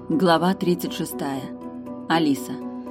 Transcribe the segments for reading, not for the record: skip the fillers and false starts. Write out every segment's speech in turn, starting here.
Глава 36. Алиса.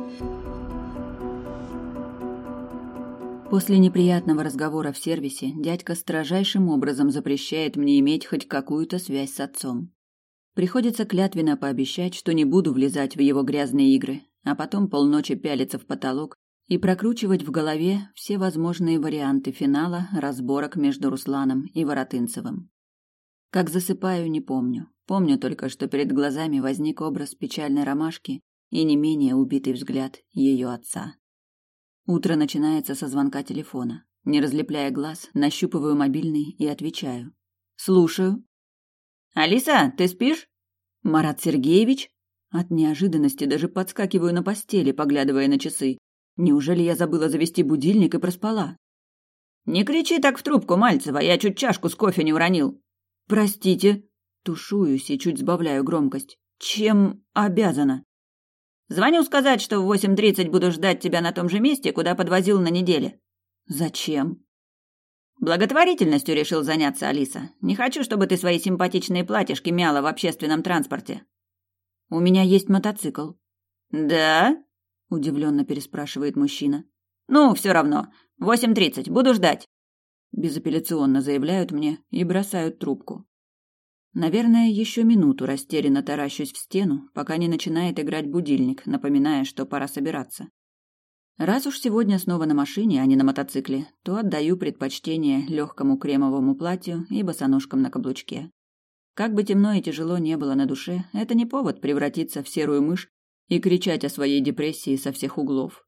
После неприятного разговора в сервисе дядька строжайшим образом запрещает мне иметь хоть какую-то связь с отцом. Приходится клятвенно пообещать, что не буду влезать в его грязные игры, а потом полночи пялиться в потолок и прокручивать в голове все возможные варианты финала разборок между Русланом и Воротынцевым. Как засыпаю, не помню. Помню только, что перед глазами возник образ печальной ромашки и не менее убитый взгляд ее отца. Утро начинается со звонка телефона. Не разлепляя глаз, нащупываю мобильный и отвечаю. «Слушаю». «Алиса, ты спишь?» «Марат Сергеевич?» От неожиданности даже подскакиваю на постели, поглядывая на часы. Неужели я забыла завести будильник и проспала? «Не кричи так в трубку, Мальцева, я чуть чашку с кофе не уронил». «Простите». Тушуюсь и чуть сбавляю громкость. «Чем обязана?» «Звоню сказать, что в 8:30 буду ждать тебя на том же месте, куда подвозил на неделе». «Зачем?» «Благотворительностью решил заняться, Алиса. Не хочу, чтобы ты свои симпатичные платьишки мяла в общественном транспорте». «У меня есть мотоцикл». «Да?» – удивленно переспрашивает мужчина. «Ну, все равно. 8:30. Буду ждать». Безапелляционно заявляют мне и бросают трубку. Наверное, еще минуту растерянно таращусь в стену, пока не начинает играть будильник, напоминая, что пора собираться. Раз уж сегодня снова на машине, а не на мотоцикле, то отдаю предпочтение легкому кремовому платью и босоножкам на каблучке. Как бы темно и тяжело не было на душе, это не повод превратиться в серую мышь и кричать о своей депрессии со всех углов.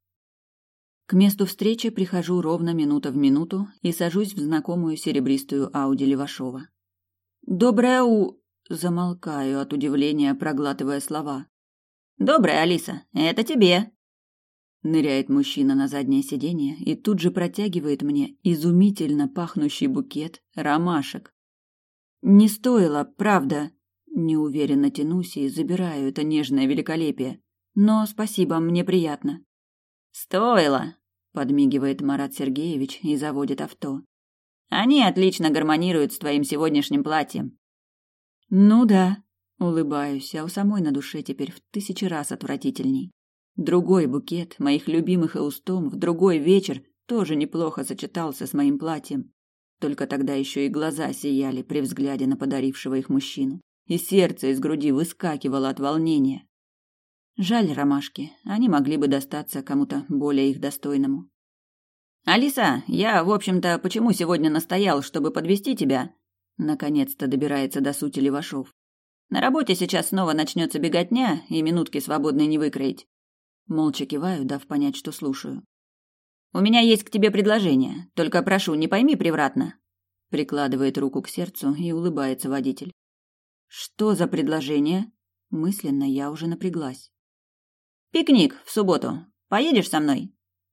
К месту встречи прихожу ровно минута в минуту и сажусь в знакомую серебристую Ауди Левашова. «Доброе Замолкаю от удивления, проглатывая слова. «Доброе, Алиса, это тебе!» Ныряет мужчина на заднее сиденье и тут же протягивает мне изумительно пахнущий букет ромашек. «Не стоило, правда!» Неуверенно тянусь и забираю это нежное великолепие. «Но спасибо, мне приятно». «Стоило!» — подмигивает Марат Сергеевич и заводит авто. «Они отлично гармонируют с твоим сегодняшним платьем». «Ну да», — улыбаюсь, а у самой на душе теперь в 1000 раз отвратительней. Другой букет моих любимых эустом в другой вечер тоже неплохо сочетался с моим платьем. Только тогда еще и глаза сияли при взгляде на подарившего их мужчину, и сердце из груди выскакивало от волнения. Жаль ромашки, они могли бы достаться кому-то более их достойному. «Алиса, я, в общем-то, почему сегодня настоял, чтобы подвезти тебя?» Наконец-то добирается до сути Левашов. «На работе сейчас снова начнется беготня, и минутки свободной не выкроить». Молча киваю, дав понять, что слушаю. «У меня есть к тебе предложение, только прошу, не пойми превратно». Прикладывает руку к сердцу и улыбается водитель. «Что за предложение?» Мысленно я уже напряглась. «Пикник в субботу. Поедешь со мной?»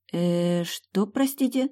Что, простите?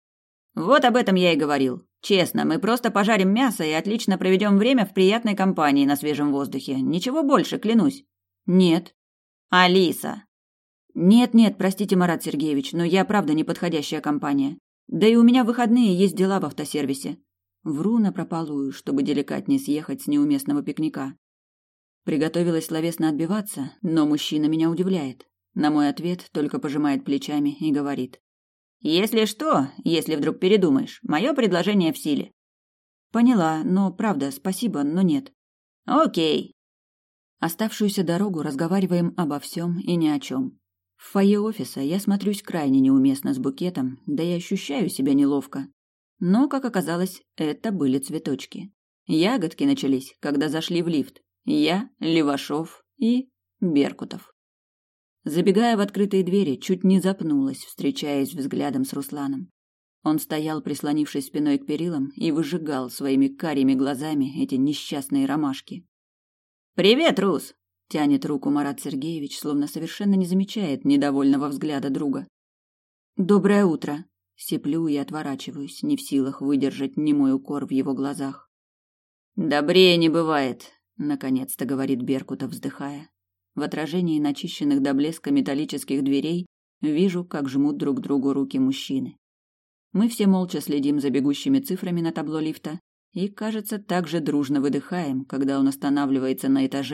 Вот об этом я и говорил. Честно, мы просто пожарим мясо и отлично проведем время в приятной компании на свежем воздухе. Ничего больше, клянусь. Нет. Алиса. Нет, простите, Марат Сергеевич, но я правда неподходящая компания. Да и у меня выходные есть дела в автосервисе. Вру напропалую, чтобы деликатнее съехать с неуместного пикника. Приготовилась словесно отбиваться, но мужчина меня удивляет. На мой ответ только пожимает плечами и говорит. «Если что, если вдруг передумаешь, мое предложение в силе». «Поняла, но правда, спасибо, но нет». «Окей». Оставшуюся дорогу разговариваем обо всем и ни о чем. В фойе офиса я смотрюсь крайне неуместно с букетом, да и ощущаю себя неловко. Но, как оказалось, это были цветочки. Ягодки начались, когда зашли в лифт. Я, Левашов и Беркутов. Забегая в открытые двери, чуть не запнулась, встречаясь взглядом с Русланом. Он стоял, прислонившись спиной к перилам, и выжигал своими карими глазами эти несчастные ромашки. «Привет, Рус!» — тянет руку Марат Сергеевич, словно совершенно не замечает недовольного взгляда друга. «Доброе утро!» — сиплю и отворачиваюсь, не в силах выдержать немой укор в его глазах. «Добрее не бывает!» — наконец-то говорит Беркутов, вздыхая. В отражении начищенных до блеска металлических дверей вижу, как жмут друг другу руки мужчины. Мы все молча следим за бегущими цифрами на табло лифта и, кажется, также дружно выдыхаем, когда он останавливается на этаже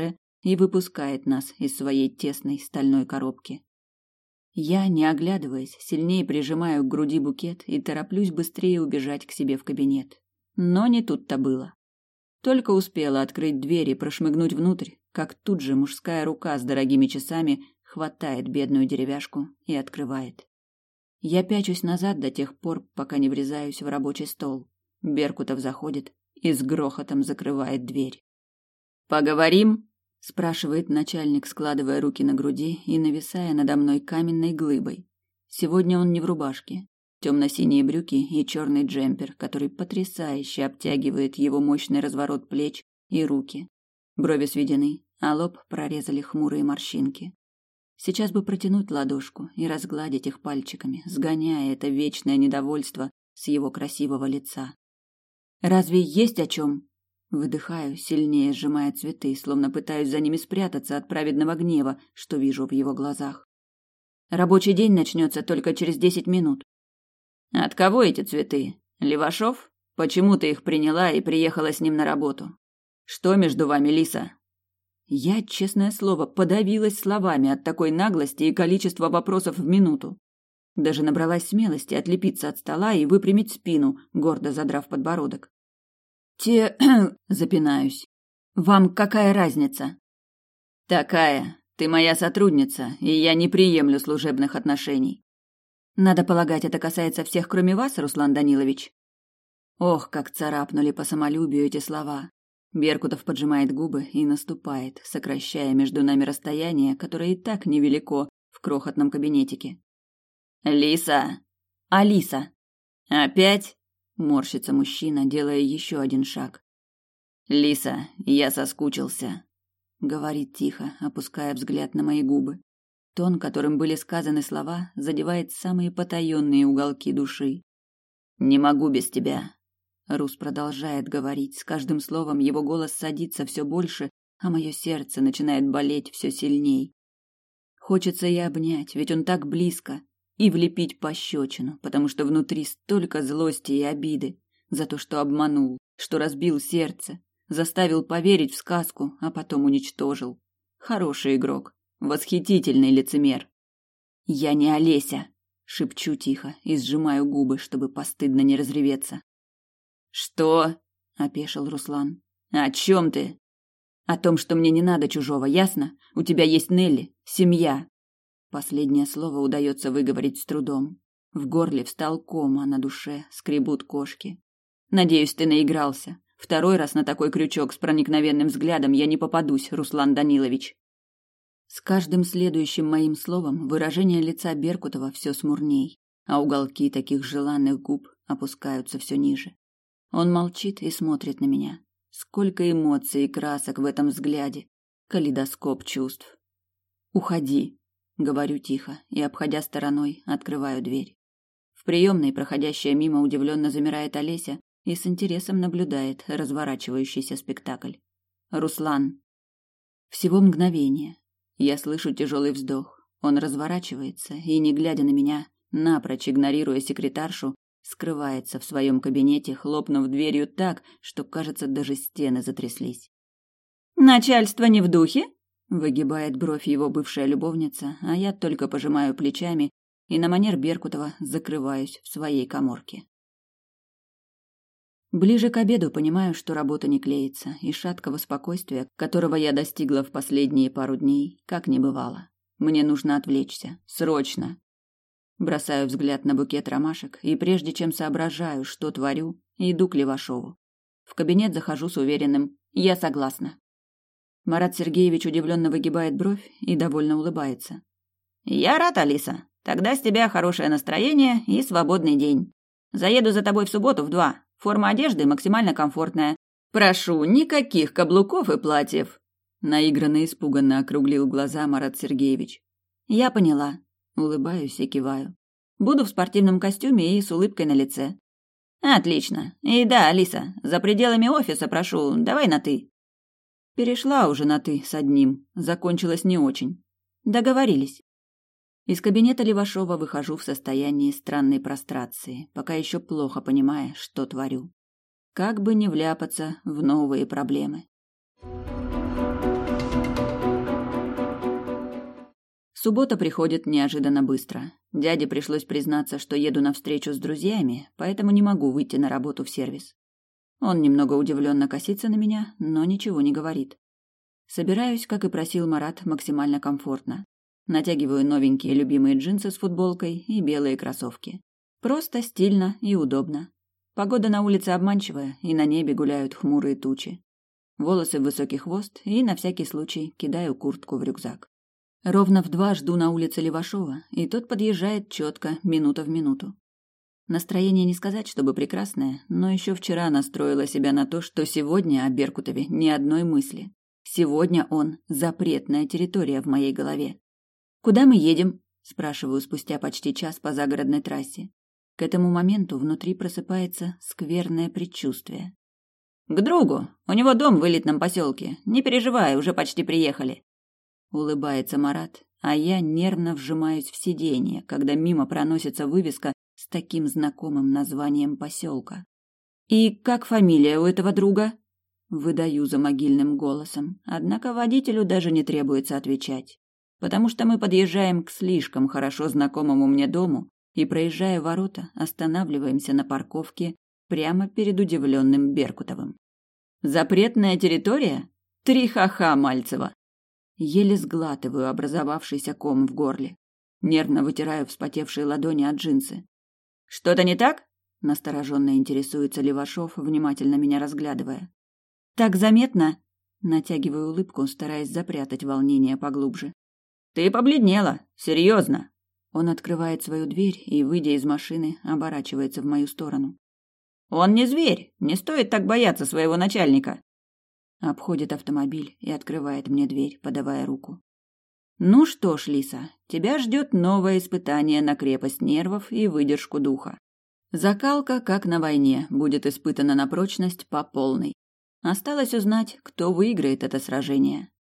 и выпускает нас из своей тесной стальной коробки. Я, не оглядываясь, сильнее прижимаю к груди букет и тороплюсь быстрее убежать к себе в кабинет. Но не тут-то было. Только успела открыть дверь и прошмыгнуть внутрь, как тут же мужская рука с дорогими часами хватает бедную деревяшку и открывает. Я пячусь назад до тех пор, пока не врезаюсь в рабочий стол. Беркутов заходит и с грохотом закрывает дверь. «Поговорим?» – спрашивает начальник, складывая руки на груди и нависая надо мной каменной глыбой. Сегодня он не в рубашке. Темно-синие брюки и черный джемпер, который потрясающе обтягивает его мощный разворот плеч и руки. Брови сведены, а лоб прорезали хмурые морщинки. Сейчас бы протянуть ладошку и разгладить их пальчиками, сгоняя это вечное недовольство с его красивого лица. «Разве есть о чем?» Выдыхаю, сильнее сжимая цветы, словно пытаюсь за ними спрятаться от праведного гнева, что вижу в его глазах. «Рабочий день начнется только через 10 минут». «От кого эти цветы? Левашов? Почему ты их приняла и приехала с ним на работу? Что между вами, Лиса?» Я, честное слово, подавилась словами от такой наглости и количества вопросов в минуту. Даже набралась смелости отлепиться от стола и выпрямить спину, гордо задрав подбородок. Запинаюсь. «Вам какая разница?» «Такая. Ты моя сотрудница, и я не приемлю служебных отношений». «Надо полагать, это касается всех, кроме вас, Руслан Данилович?» Ох, как царапнули по самолюбию эти слова. Беркутов поджимает губы и наступает, сокращая между нами расстояние, которое и так невелико в крохотном кабинетике. «Лиса!» «Алиса!» «Опять?» — морщится мужчина, делая еще один шаг. «Лиса, я соскучился», — говорит тихо, опуская взгляд на мои губы. Тон, которым были сказаны слова, задевает самые потаенные уголки души. «Не могу без тебя». Рус продолжает говорить, с каждым словом его голос садится все больше, а мое сердце начинает болеть все сильней. Хочется и обнять, ведь он так близко, и влепить пощечину, потому что внутри столько злости и обиды за то, что обманул, что разбил сердце, заставил поверить в сказку, а потом уничтожил. Хороший игрок, восхитительный лицемер. «Я не Олеся», — шепчу тихо и сжимаю губы, чтобы постыдно не разреветься. «Что?» — опешил Руслан. «О чем ты?» «О том, что мне не надо чужого, ясно? У тебя есть Нелли, семья». Последнее слово удается выговорить с трудом. В горле встал ком, а на душе скребут кошки. «Надеюсь, ты наигрался. Второй раз на такой крючок с проникновенным взглядом я не попадусь, Руслан Данилович». С каждым следующим моим словом выражение лица Беркутова все смурней, а уголки таких желанных губ опускаются все ниже. Он молчит и смотрит на меня. Сколько эмоций и красок в этом взгляде. Калейдоскоп чувств. «Уходи», — говорю тихо и, обходя стороной, открываю дверь. В приемной, проходящая мимо, удивленно замирает Олеся и с интересом наблюдает разворачивающийся спектакль. «Руслан». Всего мгновение. Я слышу тяжелый вздох. Он разворачивается и, не глядя на меня, напрочь игнорируя секретаршу, скрывается в своем кабинете, хлопнув дверью так, что, кажется, даже стены затряслись. «Начальство не в духе?» — выгибает бровь его бывшая любовница, а я только пожимаю плечами и на манер Беркутова закрываюсь в своей каморке. Ближе к обеду понимаю, что работа не клеится, и шаткого спокойствия, которого я достигла в последние пару дней, как не бывало. Мне нужно отвлечься. Срочно. Бросаю взгляд на букет ромашек, и прежде чем соображаю, что творю, иду к Левашову. В кабинет захожу с уверенным «я согласна». Марат Сергеевич удивленно выгибает бровь и довольно улыбается. «Я рад, Алиса. Тогда с тебя хорошее настроение и свободный день. Заеду за тобой в субботу в 2. Форма одежды максимально комфортная. Прошу, никаких каблуков и платьев». Наигранно испуганно округлил глаза Марат Сергеевич. «Я поняла». Улыбаюсь и киваю. «Буду в спортивном костюме и с улыбкой на лице». «Отлично. И да, Алиса, за пределами офиса прошу, давай на «ты». Перешла уже на «ты» с одним. Закончилось не очень. Договорились. Из кабинета Левашова выхожу в состоянии странной прострации, пока еще плохо понимая, что творю. Как бы не вляпаться в новые проблемы. Суббота приходит неожиданно быстро. Дяде пришлось признаться, что еду на встречу с друзьями, поэтому не могу выйти на работу в сервис. Он немного удивленно косится на меня, но ничего не говорит. Собираюсь, как и просил Марат, максимально комфортно. Натягиваю новенькие любимые джинсы с футболкой и белые кроссовки. Просто, стильно и удобно. Погода на улице обманчивая, и на небе гуляют хмурые тучи. Волосы в высокий хвост и, на всякий случай, кидаю куртку в рюкзак. Ровно в 2 жду на улице Левашова, и тот подъезжает четко, минута в минуту. Настроение не сказать, чтобы прекрасное, но еще вчера настроила себя на то, что сегодня о Беркутове ни одной мысли. Сегодня он – запретная территория в моей голове. «Куда мы едем?» – спрашиваю спустя почти час по загородной трассе. К этому моменту внутри просыпается скверное предчувствие. «К другу. У него дом в элитном поселке. Не переживай, уже почти приехали». Улыбается Марат, а я нервно вжимаюсь в сиденье, когда мимо проносится вывеска с таким знакомым названием поселка. «И как фамилия у этого друга?» Выдаю за могильным голосом, однако водителю даже не требуется отвечать, потому что мы подъезжаем к слишком хорошо знакомому мне дому и, проезжая ворота, останавливаемся на парковке прямо перед удивленным Беркутовым. «Запретная территория? 3 ха-ха, Мальцева!» Еле сглатываю образовавшийся ком в горле. Нервно вытираю вспотевшие ладони от джинсы. «Что-то не так?» – настороженно интересуется Левашов, внимательно меня разглядывая. «Так заметно?» – натягиваю улыбку, стараясь запрятать волнение поглубже. «Ты побледнела. Серьезно!» Он открывает свою дверь и, выйдя из машины, оборачивается в мою сторону. «Он не зверь. Не стоит так бояться своего начальника». Обходит автомобиль и открывает мне дверь, подавая руку. «Ну что ж, Лиса, тебя ждет новое испытание на крепость нервов и выдержку духа. Закалка, как на войне, будет испытана на прочность по полной. Осталось узнать, кто выиграет это сражение».